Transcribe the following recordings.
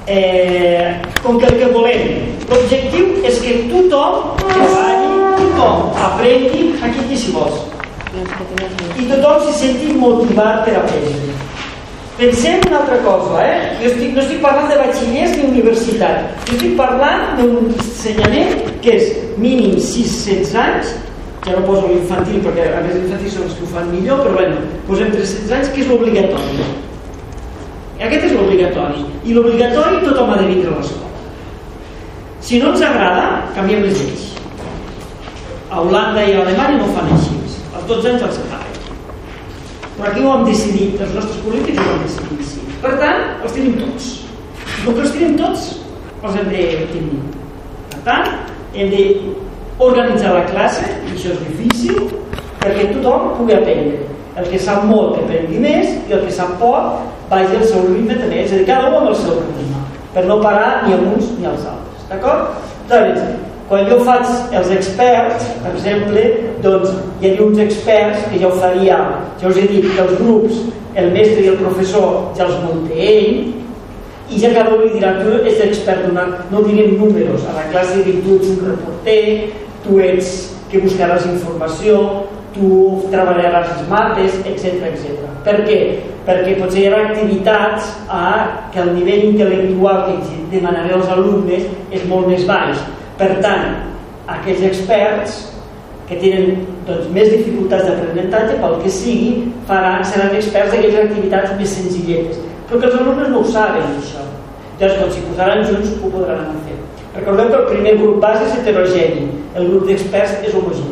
com que el que volem, l'objectiu és que tothom treballi, tothom aprengui, aquí si vols, i tothom se senti motivat per aprendre. Pensem una altra cosa, jo no estic parlant de batxillers ni universitat, jo estic parlant d'un ensenyament que és mínim 6-16 anys, ja no poso l'infantil perquè a més l'infantil són els que ho fan millor, però bueno, posem 3-16 anys, que és l'obligatori. Aquest és l'obligatori, i l'obligatori tothom ha de vindre a l'escola. Si no ens agrada, canviem les lleis. A Holanda i a Alemanya no ho fan així, als 12 anys els separen. Però aquí ho hem decidit, els nostres polítics ho han decidit així. Per tant, els tenim tots. I com que els tenim tots, els hem de tenir. Per tant, hem d'organitzar la classe, i això és difícil, perquè tothom pugui aprendre. El que sap molt que aprengui més, i el que sap poc vagi al seu ritme també, és a dir, cada un amb el seu ritme, per no parar ni a uns ni als altres, d'acord? Doncs, quan jo faig els experts, per exemple, doncs hi ha uns experts que ja ho faria, ja us he dit que els grups, el mestre i el professor ja els munta ell, i ja cada un li dirà, tu ets expert d'una, no direm números, a la classe dic, tu ets un reporter, tu ets que buscaràs informació, tu treballaràs les mates, etc. Per què? Perquè potser hi ha activitats que el nivell intel·lectual que demanaré als alumnes és molt més baix. Per tant, aquells experts que tenen més dificultats d'aprenentatge, pel que sigui, seran experts d'aquelles activitats més senzilletes. Però que els alumnes no ho saben, això. Llavors, si posaran junts, ho podran fer. Recordeu que el primer grup base és heterogeni, el grup d'experts és homogeni.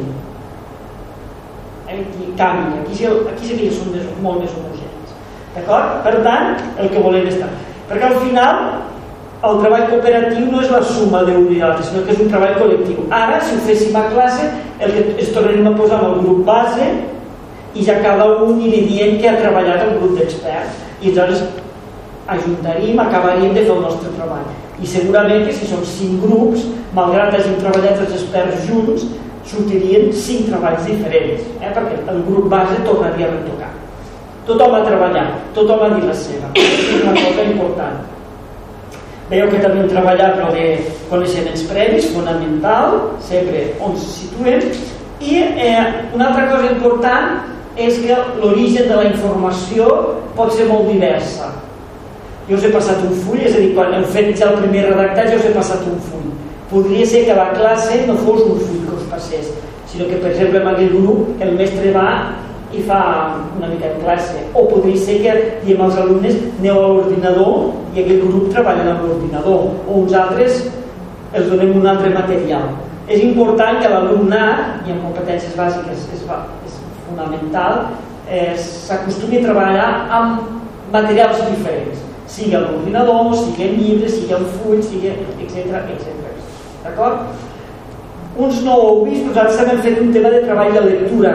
Aquí canvia, aquí sí que són molt més homogenis. D'acord? Per tant, el que volem estar. Perquè al final, el treball cooperatiu no és la suma d'un i l'altre, sinó que és un treball col·lectiu. Ara, si ho féssim a classe, el que es tornarem a posar en el grup base i ja cada un aniria dient que ha treballat el grup d'experts. I llavors ajuntaríem, acabaríem de fer el nostre treball. I segurament que si som 5 grups, malgrat que hagin treballat els experts junts, sortirien 5 treballs diferents, perquè el grup base tornaria a retocar. Tothom ha treballat, tothom ha dit la seva. És una cosa important. Veieu que també hem treballat el de coneixements previs, fonamental, sempre on se situem. I una altra cosa important és que l'origen de la informació pot ser molt diversa. Jo us he passat un full, és a dir, quan heu fet ja el primer redactat, jo us he passat un full. Podria ser que la classe no fos un full que us passés, sinó que, per exemple, en aquell grup el mestre va i fa una mica de classe, o podria ser que diem als alumnes aneu a l'ordinador i aquell grup treballen amb l'ordinador, o uns altres els donem un altre material. És important que l'alumnat, i en competències bàsiques és fonamental, s'acostumi a treballar amb materials diferents, sigui a l'ordinador, sigui en llibres, sigui en fulls, etc. D'acord? Uns no ho heu vist, nosaltres hem fet un tema de treball de lectura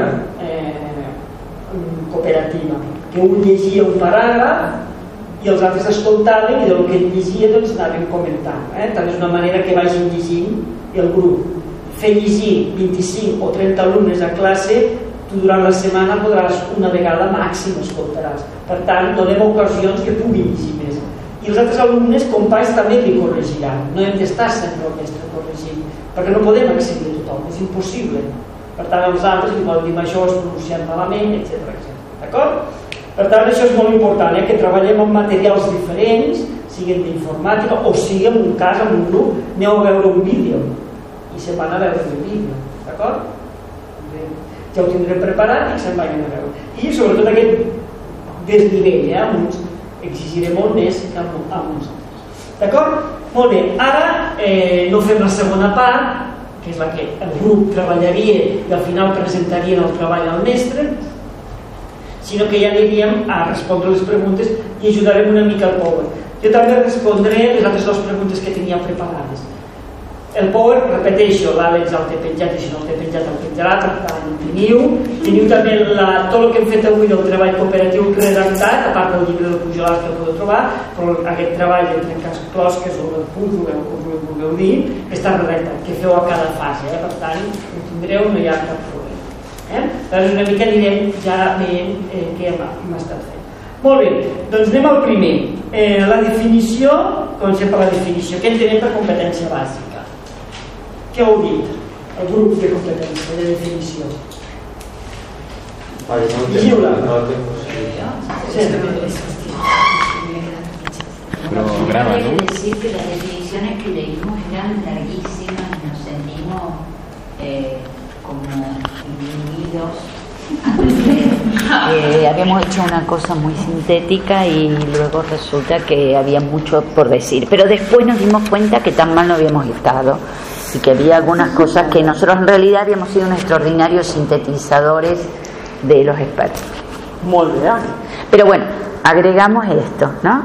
cooperativa, que un llegia un paràgraf i els altres escoltaven i del que llegia doncs anàvem comentant. També és una manera que vagin llegint el grup. Fer llegir 25 o 30 alumnes a classe, tu durant la setmana podràs una vegada màxim escoltaràs. Per tant, donem ocasions que puguin llegir més. I els altres alumnes, companys, també li corregiran. No hem d'estar sempre el mestre corregint, perquè no podem accedir a tothom, és impossible. Per tant, els altres li poden dir això ho has pronunciat malament, etc. D'acord? Per tant, això és molt important, que treballem amb materials diferents, siguin d'informàtica o sigui en un cas, en un grup, aneu a veure un vídeo i se'n van a veure un vídeo. D'acord? Ja ho tindrem preparat i se'n vagin a veure. I sobretot aquest desnivell, amb uns exigiré molt més que amb uns altres. D'acord? Molt bé, ara no fem la segona part, que és la que el grup treballaria i al final presentarien el treball al mestre, sinó que ja aniríem a respondre les preguntes i ajudarem una mica al Power. Jo també respondré les altres dues preguntes que tenia preparades. El Power, repeteixo, l'Àlex el té penjat i si no el té penjat el penjarà, per tant teniu també tot el que hem fet avui del treball cooperatiu redactat, a part del llibre del Pujolar que el podeu trobar, però aquest treball de trencats closques o el puzzle, com vulgueu dir, està redactat, que feu a cada fase, per tant ho tindreu, no hi ha cap problema. Doncs una mica anirem ja veient què hem estat fent. Molt bé, doncs anem al primer. La definició, comencem per la definició. Què entenem per competència bàsica? Què heu dit? El grup de competència, de definició. Lliure. Hay que decir que las definiciones que leímos eran larguísimas y nos sentimos como individuos. Habíamos hecho una cosa muy sintética y luego resulta que había mucho por decir, pero después nos dimos cuenta que tan mal no habíamos estado y que había algunas cosas que nosotros en realidad habíamos sido unos extraordinarios sintetizadores de los expertos. Muy bien. Pero bueno, agregamos esto, ¿no?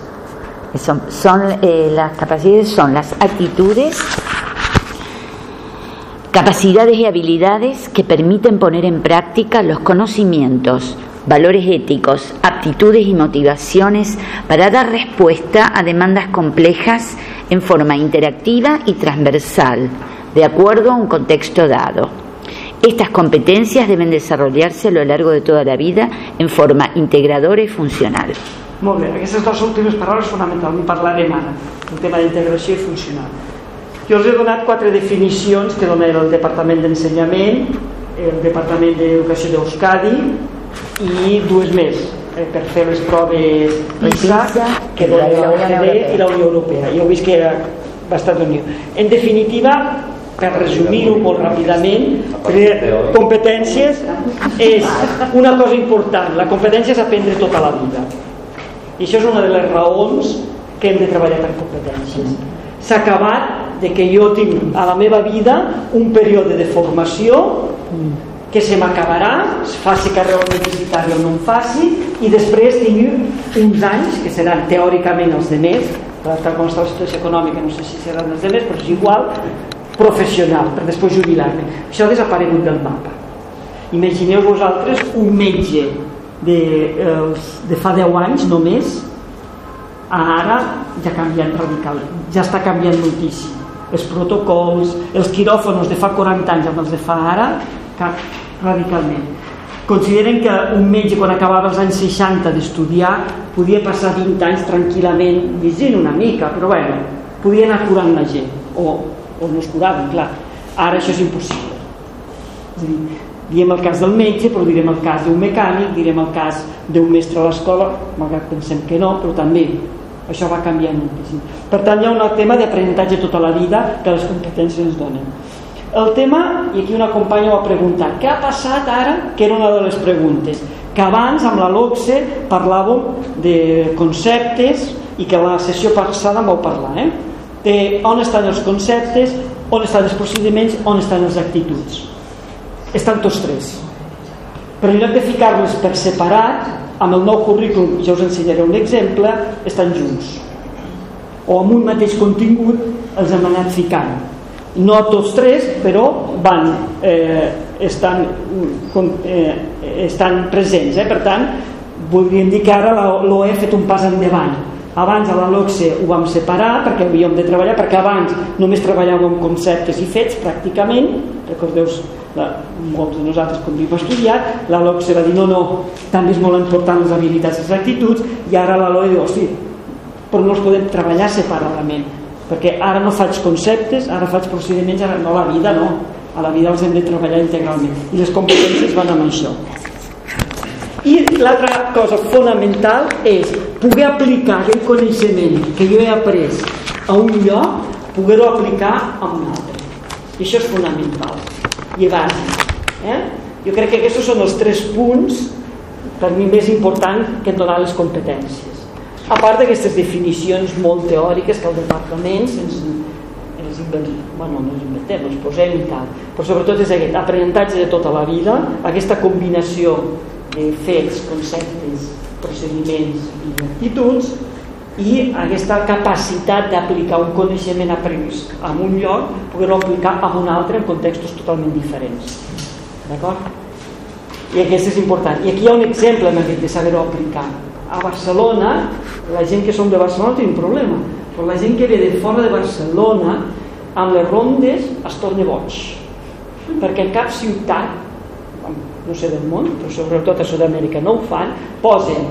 Las capacidades son las actitudes, capacidades y habilidades que permiten poner en práctica los conocimientos, valores éticos, aptitudes y motivaciones para dar respuesta a demandas complejas en forma interactiva y transversal, de acuerdo a un contexto dado. Estas competencias deben desarrollarse a lo largo de toda la vida en forma integradora y funcional. Molt bé, aquestes dues últimes paraules fonamentalment parlarem ara, el tema d'integració i funcional. Jo us he donat 4 definicions que dona el Departament d'Ensenyament, el Departament d'Educació d'Euskadi i 2 més per fer les proves PISA que dona l'OCDE i la Unió Europea. Jo he vist que era bastant unió. En definitiva, per resumir-ho molt ràpidament, competències és una cosa important. La competència és aprendre tota la vida. I això és una de les raons que hem de treballar per competències. S'ha acabat de que jo tinc a la meva vida un període de formació que se m'acabarà, faci carrera universitària o no en faci, i després tinc uns anys, que seran teòricament els de més, tal com està la situació econòmica no sé si seran els de més, però és igual, professional, per després jubilar-me. Això ha desaparegut del mapa. Imagineu vosaltres un metge de fa 10 anys només, ara ja ha canviat radicalment, ja està canviant moltíssim. Els protocols, els quiròfonos de fa 40 anys amb els de fa ara, radicalment. Consideren que un metge quan acabava els anys 60 d'estudiar podia passar 20 anys tranquil·lament llegint una mica, però bueno, podia anar curant la gent, o no es curaven, clar. Ara això és impossible. És a dir, diem el cas del metge, però direm el cas d'un mecànic, direm el cas d'un mestre a l'escola, malgrat pensem que no, però també això va canviant moltíssim. Per tant, hi ha un tema d'aprenentatge tota la vida que les competències ens donen. El tema, i aquí una companya m'ha preguntat, què ha passat ara? Que era una de les preguntes. Que abans, amb la LOCSE, parlàvem de conceptes i que a la sessió passada m'ho parlar, de on estan els conceptes, on estan els procediments, on estan les actituds. Estan tots 3, però en lloc de ficar-les per separat, amb el nou currículum, ja us ensenyaré un exemple, estan junts, o amb un mateix contingut els hem anat ficant, no tots 3, però estan presents, per tant voldríem dir que ara l'OE ha fet un pas endavant. Abans a la LOCSE ho vam separar perquè havíem de treballar, perquè abans només treballàvem conceptes i fets pràcticament. Recordeu, molts de nosaltres quan vam estudiar, la LOCSE va dir no, també és molt important les habilitats i les actituds, i ara la LOE diu sí, però no els podem treballar separadament, perquè ara no faig conceptes, ara faig procediments, ara no, a la vida no, a la vida els hem de treballar integralment, i les competències van amb això. I l'altra cosa fonamental és poder aplicar aquell coneixement que jo he après a un lloc, poder-ho aplicar a un altre. I això és fonamental i bàsic. Jo crec que aquests són els 3 punts per mi més importants que donar les competències. A part d'aquestes definicions molt teòriques que el departament ens posem i tal, però sobretot és aquest aprenentatge de tota la vida, aquesta combinació de fets, conceptes, procediments i actituds, i aquesta capacitat d'aplicar un coneixement après en un lloc, poder-ho aplicar en un altre en contextos totalment diferents. D'acord? I aquest és important. I aquí hi ha un exemple amb aquest de saber-ho aplicar. A Barcelona, la gent que som de Barcelona té un problema, però la gent que ve de fora de Barcelona, amb les rondes es torna boig, perquè en cap ciutat, no sé del món, però sobretot a Sud-amèrica no ho fan, posen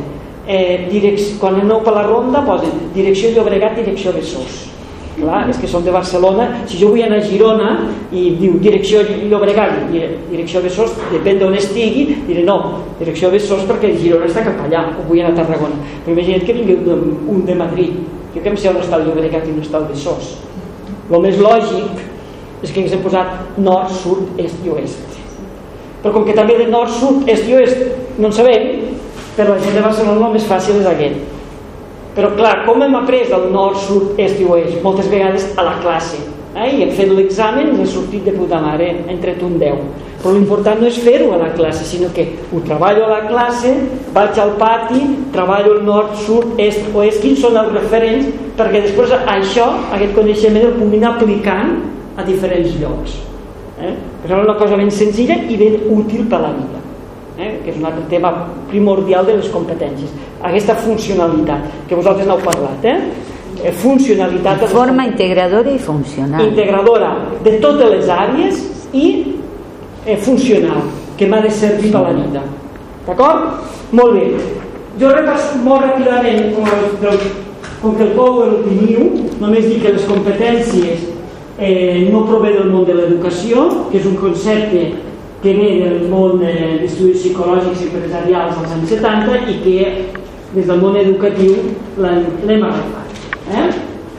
quan aneu per la ronda posen direcció Llobregat, direcció Besòs. Clar, és que som de Barcelona. Si jo vull anar a Girona i diu direcció Llobregat i direcció Besòs, depèn d'on estigui, diré no, direcció Besòs perquè Girona està cap allà, o vull anar a Tarragona. Però imagina't que vingui un de Madrid, jo que em sé on està el Llobregat i on està el Besòs. El més lògic és que haguéssim posat nord, sud, est i oest. Però com que també de nord, sud, est i oest no en sabem, per la gent de Barcelona el més fàcil és aquest. Però clar, com hem après el nord, sud, est i oest moltes vegades a la classe, i hem fet l'examen i he sortit de puta mare, hem tret un 10. Però l'important no és fer-ho a la classe, sinó que ho treballo a la classe, vaig al pati, treballo el nord, sud, est, oest, quins són els referents, perquè després això, aquest coneixement el puguin aplicant a diferents llocs. Però és una cosa ben senzilla i ben útil per a la vida, que és un altre tema primordial de les competències, aquesta funcionalitat que vosaltres n'heu parlat, funcionalitat de forma integradora i funcional, integradora de totes les àrees i funcional, que m'ha de servir per la vida. D'acord? Molt bé, jo repasso molt ràpidament com que el pou el teniu, només dic que les competències no prové del món de l'educació, que és un concepte que ve del món d'estudis psicològics i empresarials dels anys 70 i que des del món educatiu l'hem agafat.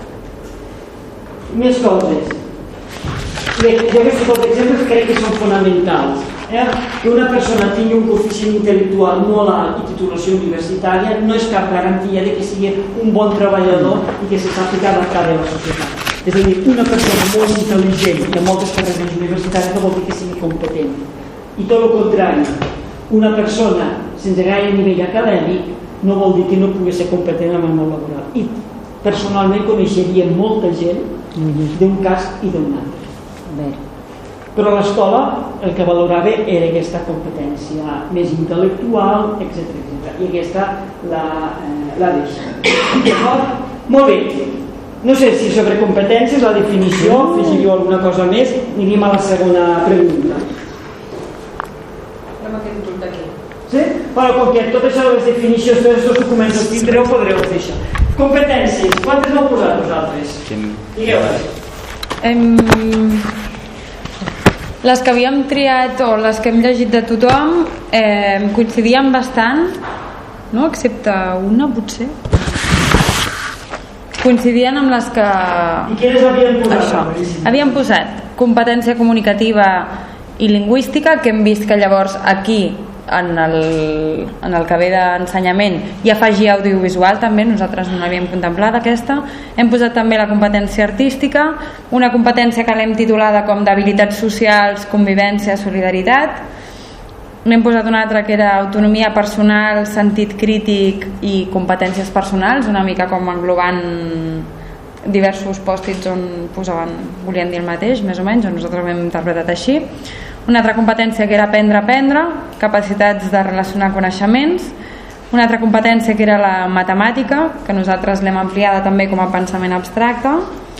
Més coses. Jo que tots els exemples crec que són fonamentals. Que una persona tingui un coeficient intel·lectual molt alt i titulació universitària no és cap garantia de que sigui un bon treballador i que se sàpiga adaptar a la societat. És a dir, una persona molt intel·ligent i amb moltes carreres universitàries no vol dir que sigui competent. I tot el contrari, una persona sense gaire nivell acadèmic no vol dir que no pugui ser competent en el món laboral. I personalment coneixeria molta gent d'un cas i d'un altre. Però a l'escola el que valorava era aquesta competència més intel·lectual, etc. I aquesta la deixa. Molt bé. No sé si sobre competències, la definició, afegiríeu alguna cosa més, aniríem a la segona pregunta. Anem a aquest grup d'aquí. Sí? Bueno, com que tot això de les definicions, tots els documents els tindreu, podreu fer això. Competències, quantes n'heu posat vosaltres? Digueu-les. Les que havíem triat o les que hem llegit de tothom coincidien bastant, no? Excepte una, potser. Coincidien amb les que... I quines havien posat? Això. Havíem posat competència comunicativa i lingüística, que hem vist que llavors aquí en el que ve d'ensenyament i afegir audiovisual també, nosaltres no l'havíem contemplat aquesta. Hem posat també la competència artística, una competència que l'hem titulada com d'habilitats socials, convivència, solidaritat. N'hem posat una altra que era autonomia personal, sentit crític i competències personals, una mica com englobant diversos pòstits on volien dir el mateix, més o menys, o nosaltres ho hem interpretat així. Una altra competència que era aprendre a aprendre, capacitats de relacionar coneixements. Una altra competència que era la matemàtica, que nosaltres l'hem ampliada també com a pensament abstracte.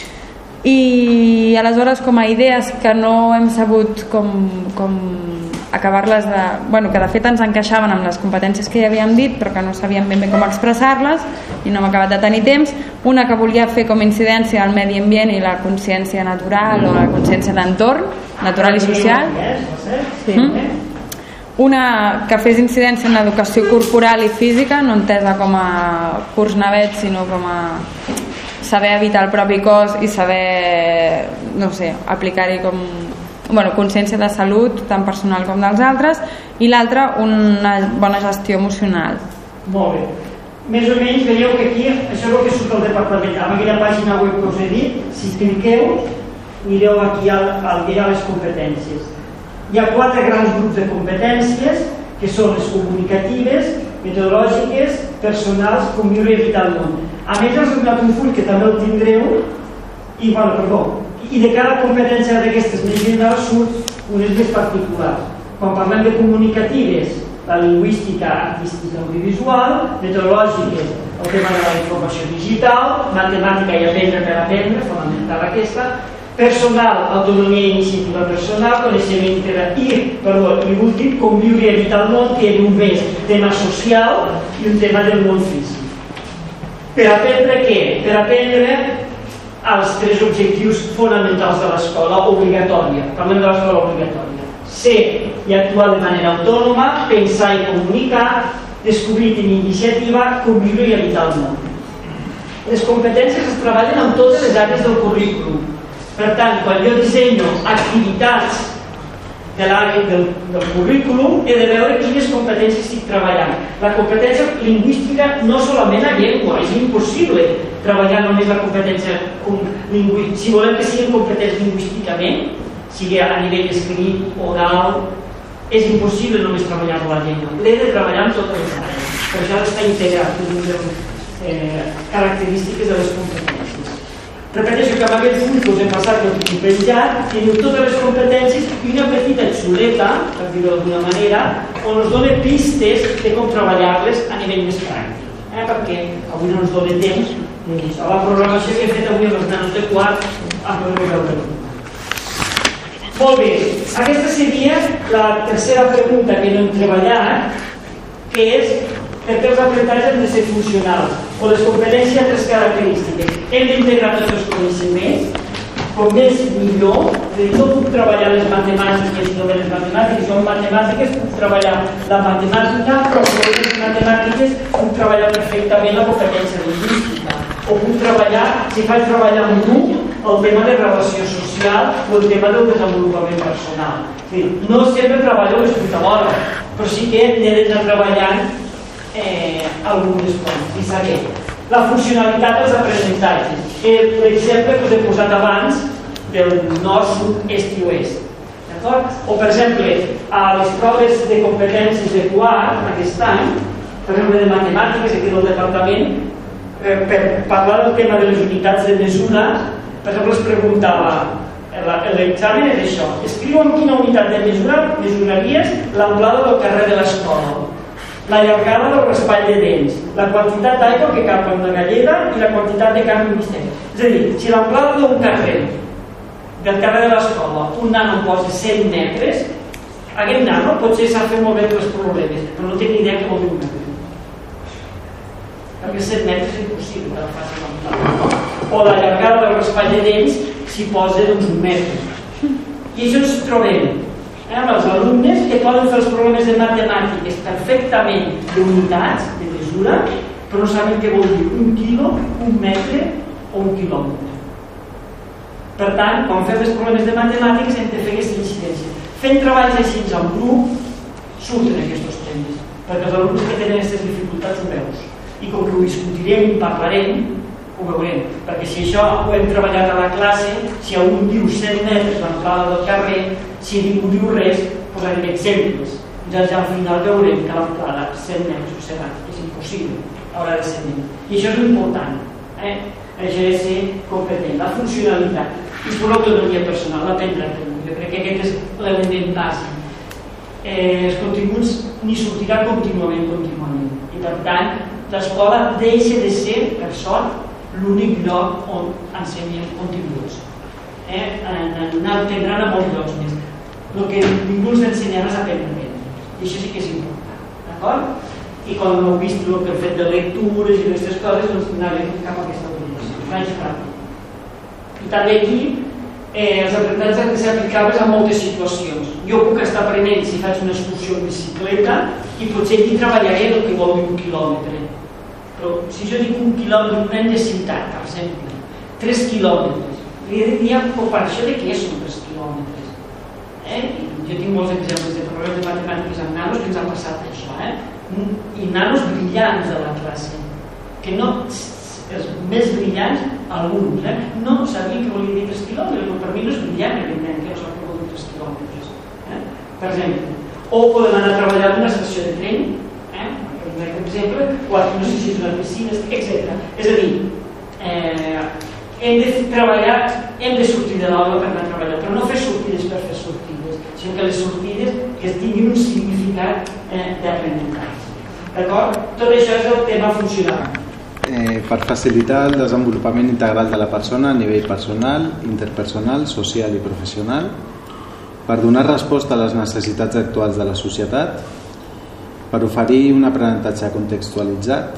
I aleshores, com a idees que no hem sabut com acabar-les de... Bueno, que de fet ens encaixaven amb les competències que ja havíem dit, però que no sabíem ben bé com expressar-les i no hem acabat de tenir temps. Una que volia fer com incidència al medi ambient i la consciència natural o la consciència d'entorn, natural i social. Sí. Una que fes incidència en l'educació corporal i física, no entesa com a curs navet, sinó com a saber evitar el propi cos i saber, no sé, aplicar-hi com... Bueno, consciència de salut, tant personal com dels altres, i l'altra, una bona gestió emocional. Molt bé. Més o menys veieu que aquí, això és el que surt al departament. Amb aquella pàgina web que us he dit, si cliqueu, mireu aquí al que hi ha les competències. Hi ha 4 grans grups de competències, que són les comunicatives, metodològiques, personals, conviure i evitar el món. A més, us he donat un full que també el tindreu, i de cada competència d'aquestes més generals surt unes més particulars. Quan parlem de comunicatives, la lingüística, artística, audiovisual, metodològiques, el tema de la informació digital, matemàtica i aprendre per aprendre, fonamental aquesta, Personal, autonomia i iniciativa personal, coneixement i últim, conviure i habitar el món, que era un més tema social i un tema del món físic. Per aprendre què? Per aprendre els 3 objectius fonamentals de l'escola obligatòria. Parlem de l'escola obligatòria. Ser i actuar de manera autònoma, pensar i comunicar, descobrir i tenir iniciativa, conviure i habitar el món. Les competències es treballen en totes les àrees del currículum. Per tant, quan jo dissenyo activitats de l'àrea del currículum, he de veure quines competències estic treballant. La competència lingüística no solament a llengua, és impossible treballar només la competència lingüística. Si volem que siguin competents lingüísticament, sigui a nivell escrit, oral, és impossible només treballar la llengua. L'he de treballar en totes les àrees. Per això està integrat en les característiques de les competències. Repeteixo que amb aquest full que us he passat que us he penjat, teniu totes les competències i una petita xuleta, per dir-ho d'alguna manera, on us dona pistes de com treballar-les a nivell més pràctic. Perquè avui no ens dona temps. A la programació que he fet avui amb els nanos de quart, em podreu veure. Molt bé, aquesta seria la tercera pregunta que no hem treballat, que és per què els aprenentatges han de ser funcionals o les competències han 3 característiques. Hem d'integrar tots els coneixements, com més millor. No puc treballar les matemàtiques i no les matemàtiques, jo en matemàtiques puc treballar la matemàtica, però en les matemàtiques puc treballar perfectament la competència lingüística, o puc treballar, si faig treballar amb tu, el tema de relació social o el tema del desenvolupament personal. No sempre treballo l'escrit alhora, però sí que n'he d'anar treballant algunes coses i saber la funcionalitat dels aprenentatges. L'exemple que us he posat abans del nord, sud, est i oest, o per exemple a les proves de competències de quart aquest any, per exemple de matemàtiques aquí del departament, per parlar del tema de les unitats de mesura, per exemple es preguntava l'examen és això, escriu en quina unitat de mesura mesuraries l'amplada del carrer de l'escola, la llargada del raspall de dents, la quantitat d'aigua que cap en una galleda i la quantitat de carn misteri. És a dir, si l'amplada d'un carrer, del carrer de l'escola, un nano posa 100 metres, aquest nano potser sap fer molt bé els problemes, però no té ni idea que vol dir un metre. Perquè 100 metres és impossible que la faci l'amplada. O la llargada del raspall de dents s'hi posa un metre. I això ens trobem amb els alumnes que poden fer els problemes de matemàtiques perfectament d'unitats, de mesura, però no saben què vol dir un quilo, un metre o un quilòmetre. Per tant, quan fem els problemes de matemàtiques hem de fer aquesta incidència. Fent treballs així en grup surten aquests temes, perquè els alumnes que tenen aquestes dificultats ho veus. I com que ho discutirem i parlarem, ho veurem, perquè si això ho hem treballat a la classe, si un diu 100 metres l'amplada del carrer, si ningú diu res, posarem exemples. Ja al final veurem que l'amplada 100 metres serà, és impossible, haurà de ser menys. I això és important, això de ser competent, la funcionalitat. I per l'autonomia personal, l'aprendre a tenir. Jo crec que aquest és l'element bàsic. Els continguts n'hi sortirà contínuament. I per tant, l'escola deixa de ser, per sort, l'únic lloc on ensenyen continguts. N'aprendran a molts llocs més. El que ningú ens ensenyarà és aprendre. I això sí que és important. D'acord? I quan heu vist el que hem fet de lectures i aquestes coses, doncs anàvem cap a aquesta obligació. Vaig ràpid. I també aquí els aprenentatges han de ser aplicables a moltes situacions. Jo puc estar aprenent si faig una excursió en bicicleta i potser aquí treballaré el que vol dir 1 quilòmetre. Però si jo dic 1 quilòmetre, un nen de ciutat, per exemple, 3 quilòmetres, li he de dir en comparació de què són 3 quilòmetres. Jo tinc molts exemples de problemes de matemàtiques amb nanos que ens ha passat això. I nanos brillants de la classe, que no, els més brillants, alguns, no sabien què volia dir 3 quilòmetres, però per mi no és brillant aquest nen que no sap què vol dir 3 quilòmetres. Per exemple, o podem anar a treballar en una estació de tren, per exemple, o no sé si és una piscina, etc. És a dir, hem de treballar, hem de sortir de l'aula per anar a treballar, però no fer sortides per fer sortides, sinó que les sortides que tinguin un significat d'aprenentatge. D'acord? Tot això és el tema funcional. per facilitar el desenvolupament integral de la persona a nivell personal, interpersonal, social i professional, per donar resposta a les necessitats actuals de la societat, per oferir un aprenentatge contextualitzat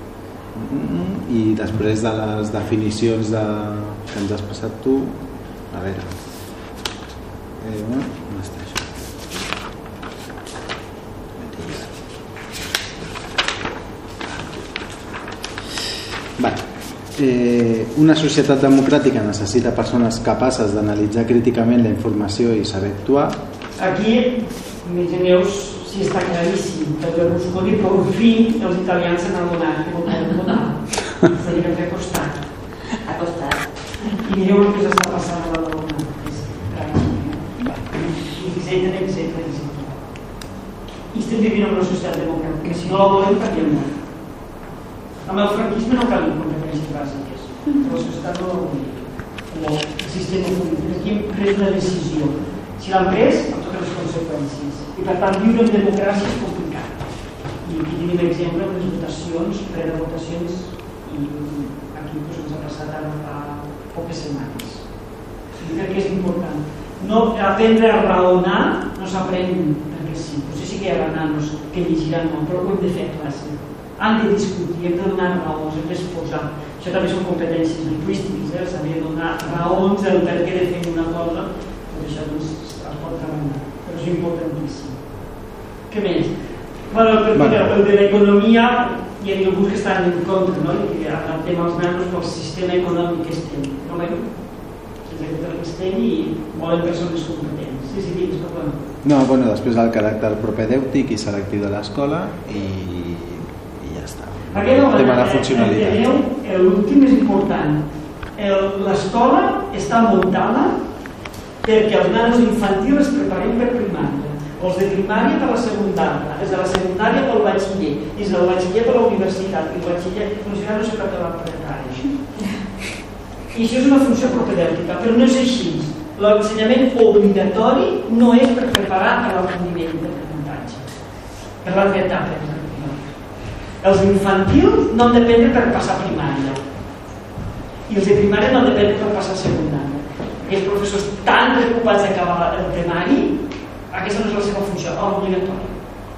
i després de les definicions que ens has passat tu, a veure, on està això? Una societat democràtica necessita persones capaces d'analitzar críticament la informació i saber actuar. Aquí, imagineu-vos si està claríssim que Berlusconi per fi els italians se n'han donat que votaven votar. Seria que ha costat. Ha costat. I mireu el que s'està passant a la dona. Etcètera. I estem vivint en una societat democràtica. Si no la volem, canviem-la. Amb el franquisme no calia competències bàsiques, però la societat no la volia. El sistema polític. Aquí hem pres una decisió. Si l'han pres, amb totes les conseqüències. I per tant, viure en democràcia és complicat. I aquí tenim exemple de les votacions, prevotacions, i aquí ens ha passat ara fa poques setmanes. I crec que és important. No aprendre a raonar no s'aprèn perquè sí. Potser sí que hi ha nanos que llegiran molt, però ho hem de fer a classe. Han de discutir, hem de donar raons, hem d'exposar. Això també són competències lingüístiques, s'ha de donar raons del per què de fer una cosa, tot això doncs, es pot treballar, però és importantíssim. Què més? El de l'economia, hi ha alguns que estan en contra, no? El tema dels nanos pel sistema econòmic que estem. No veiem? Que estem i volen persones competents. Sí, digues, perdó. No, bueno, després el caràcter propedèutic i selectiu de l'escola i ja està. El tema de la funcionalitat. L'últim és important. L'escola està muntada perquè els nanos infantils es preparem per primària, els de primària per la secundària, des de la secundària pel batxiller, des del batxiller per la universitat, i el batxiller funcionari no sé per què va preparar això. I això és una funció propedèutica, però no és així. L'ensenyament obligatori no és per preparar a l'apreniment d'aprenentatge, per l'altra etapa. Els infantils no han d'aprendre per passar primària i els de primària no han d'aprendre per passar secundària. Aquests professors tan preocupats d'acabar el primari, aquesta no és la seva funció obligatòria.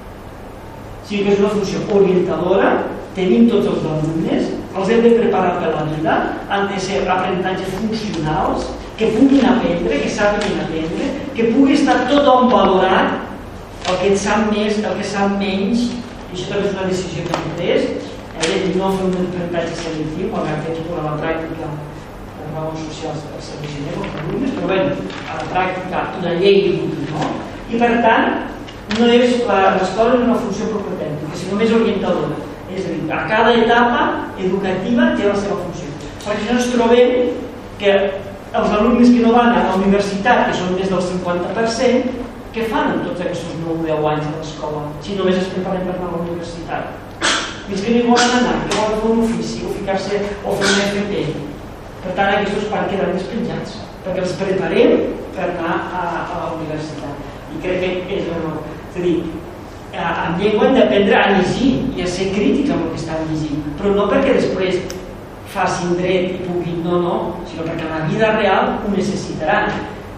Sí que és una funció orientadora, tenim tots els alumnes, els hem de preparar per la vida, han de ser aprenentatges funcionals, que puguin aprendre, que sàpiguen aprendre, que pugui estar tothom valorat, el que en sap més, el que sap menys, i això també és una decisió que hem pres, no fer un aprenentatge selectiu, malgrat que a la pràctica per raons socials per seleccionar els alumnes, però bé, a la pràctica la llei no? I per tant, l'escola no és una funció propedèutica, sinó més orientadora. És a dir, a cada etapa educativa té la seva funció. Perquè si no ens trobem que els alumnes que no van a la universitat, que són més del 50%, què fan en tots aquests 9 o 10 anys de l'escola, si només es preparen per anar a la universitat? Fins que no hi volen anar, que volen fer un ofici, o ficar-se o fer un FP. Per tant, aquests van quedar despenjats, perquè els preparem per anar a la universitat. I crec que és la raó. És a dir, en llengua hem d'aprendre a llegir i a ser crítics amb el que estan llegint, però no perquè després facin dret i puguin, no, sinó perquè en la vida real ho necessitaran.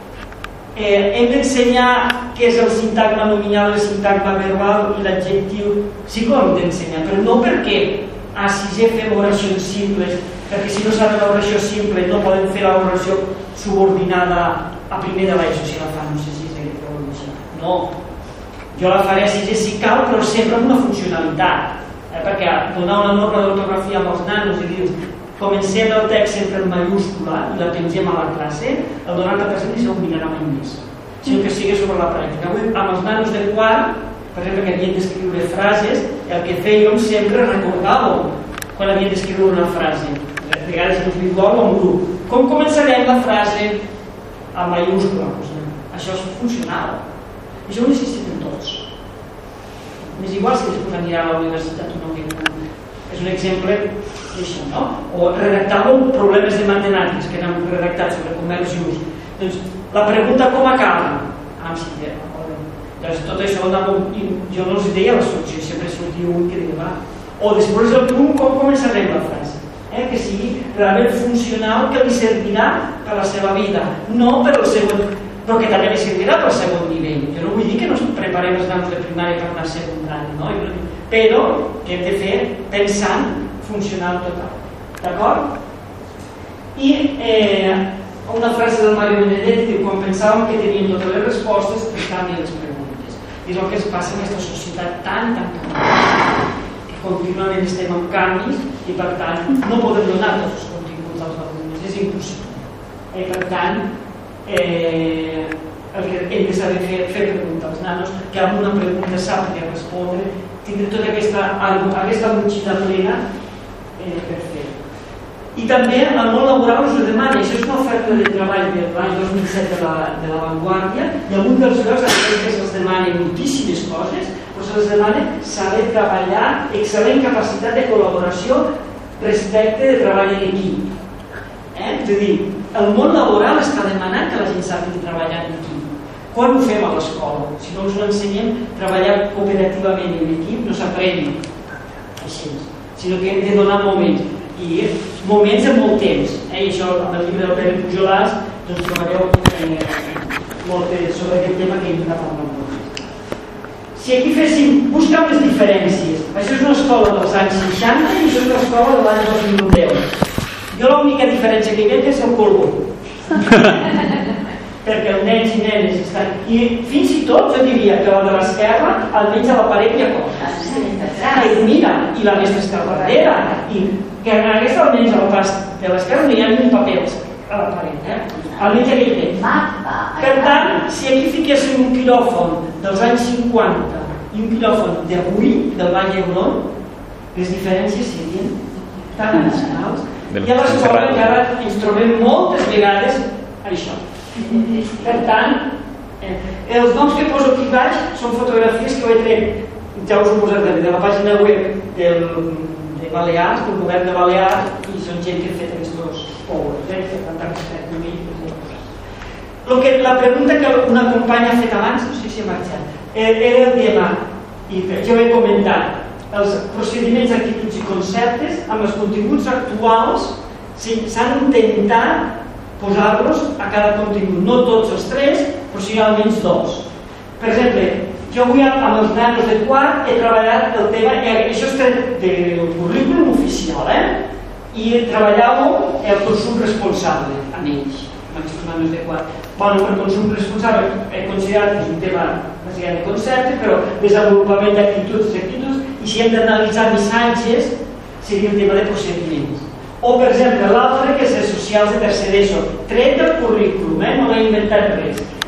Hem d'ensenyar què és el sintagma nominal, el sintagma verbal i l'adjectiu. Sí que ho hem d'ensenyar, però no perquè a sisè fem oracions simples, perquè si no saben l'oració simple no poden fer l'oració subordinada a primer de l'ESO, si la fan, no sé si és això. No, jo la faré a sisè si cal, però sempre amb una funcionalitat, perquè donar una norma d'ortografia amb els nanos i dius comencem el text sempre en mayúscula i la pengem a la classe, el 90% ni s'oblirà mai més, sinó que sigui sobre la pràctica. Avui, amb els nanos de quart, per exemple, que havien d'escriure frases, el que fèiem sempre recordàvem quan havien d'escriure una frase, de vegades individual o en grup. Com començarem la frase a mayúscula? Això és funcional. Això ho necessiten tots. M'és igual si després anirà a la universitat o no. És un exemple d'això, no? O redactàvem problemes de matemàtiques que eren redactats sobre comerç just. Doncs la pregunta com acaba? Doncs tot això jo no els deia la solució, sempre sortia un que deia va. o després del punt com començarem la frase, que sigui realment funcional, que li servirà per la seva vida, no per el segon, però que també li servirà per el segon nivell. Jo no vull dir que no preparem els nanos de primària per anar a secundari, no? Però que hem de fer pensant funcional total, d'acord? I una frase del Mario Benedetti diu: quan pensàvem que teníem totes les respostes, ens canvien les preguntes. I és el que ens passa en aquesta societat tan canviada, que contínuament estem en canvis i per tant no podem donar tots els continguts als alumnes, és impossible. Per tant, el que hem de saber fer preguntar als nanos, que amb una pregunta sàpiga respondre, tindre tota aquesta motxilla plena per fer. I també el món laboral us ho demana. Això és una oferta de treball de l'any 2007 de la Vanguardia, i algun dels llocs que se'ls demana moltíssimes coses, però se'ls demana saber treballar, excel·lent capacitat de col·laboració respecte de treball en equip. És a dir, el món laboral està demanant que la gent sàpiga treballar en equip. Quan ho fem a l'escola? Si no us ho ensenyem, treballar cooperativament en equip no s'aprèn així, sinó que hem de donar moments. I moments de molt temps, i això amb el llibre del Pere Pujolàs doncs trobareu molt sobre aquest tema que hem de parlar molt. Si aquí féssim, buscar les diferències, això és una escola dels anys 60 i això és una escola de l'any 2010. Jo l'única diferència que hi veig és el color, perquè els nens i nenes estan, i fins i tot jo diria que la de l'esquerra almenys a la paret hi ha coses, mira, i la resta està a darrere, i que en aquesta almenys al pas de l'esquerra no hi ha ni un paper a la paret, almenys aquell temps. Per tant, si aquí fiquéssim un quiròfon dels anys 50 i un quiròfon d'avui, del Vall d'Hebron, les diferències serien tan abismals, i a l'escola encara ens trobem moltes vegades això. Per tant, els noms que poso aquí baix són fotografies que ho he tret, ja us ho he posat de la pàgina web de Balears, del govern de Balears, i són gent que ha fet aquests powers, la pregunta que una companya ha fet abans, no sé si ha marxat, era el tema, i jo he comentat, els procediments, actituds i conceptes amb els continguts actuals s'han d'intentar posar-los a cada contingut, no tots els 3, però sí almenys 2. Per exemple, jo avui amb els nanos de quart he treballat el tema, això és del currículum oficial, i treballàvem el consum responsable amb ells, amb aquests nanos de quart. Bueno, el consum responsable he considerat que és un tema bàsicament de concepte, però desenvolupament d'actituds, i si hem d'analitzar missatges seria un tema de procediments. O, per exemple, l'altre, que és els socials de tercer d'ESO, tret del currículum, no l'he inventat res.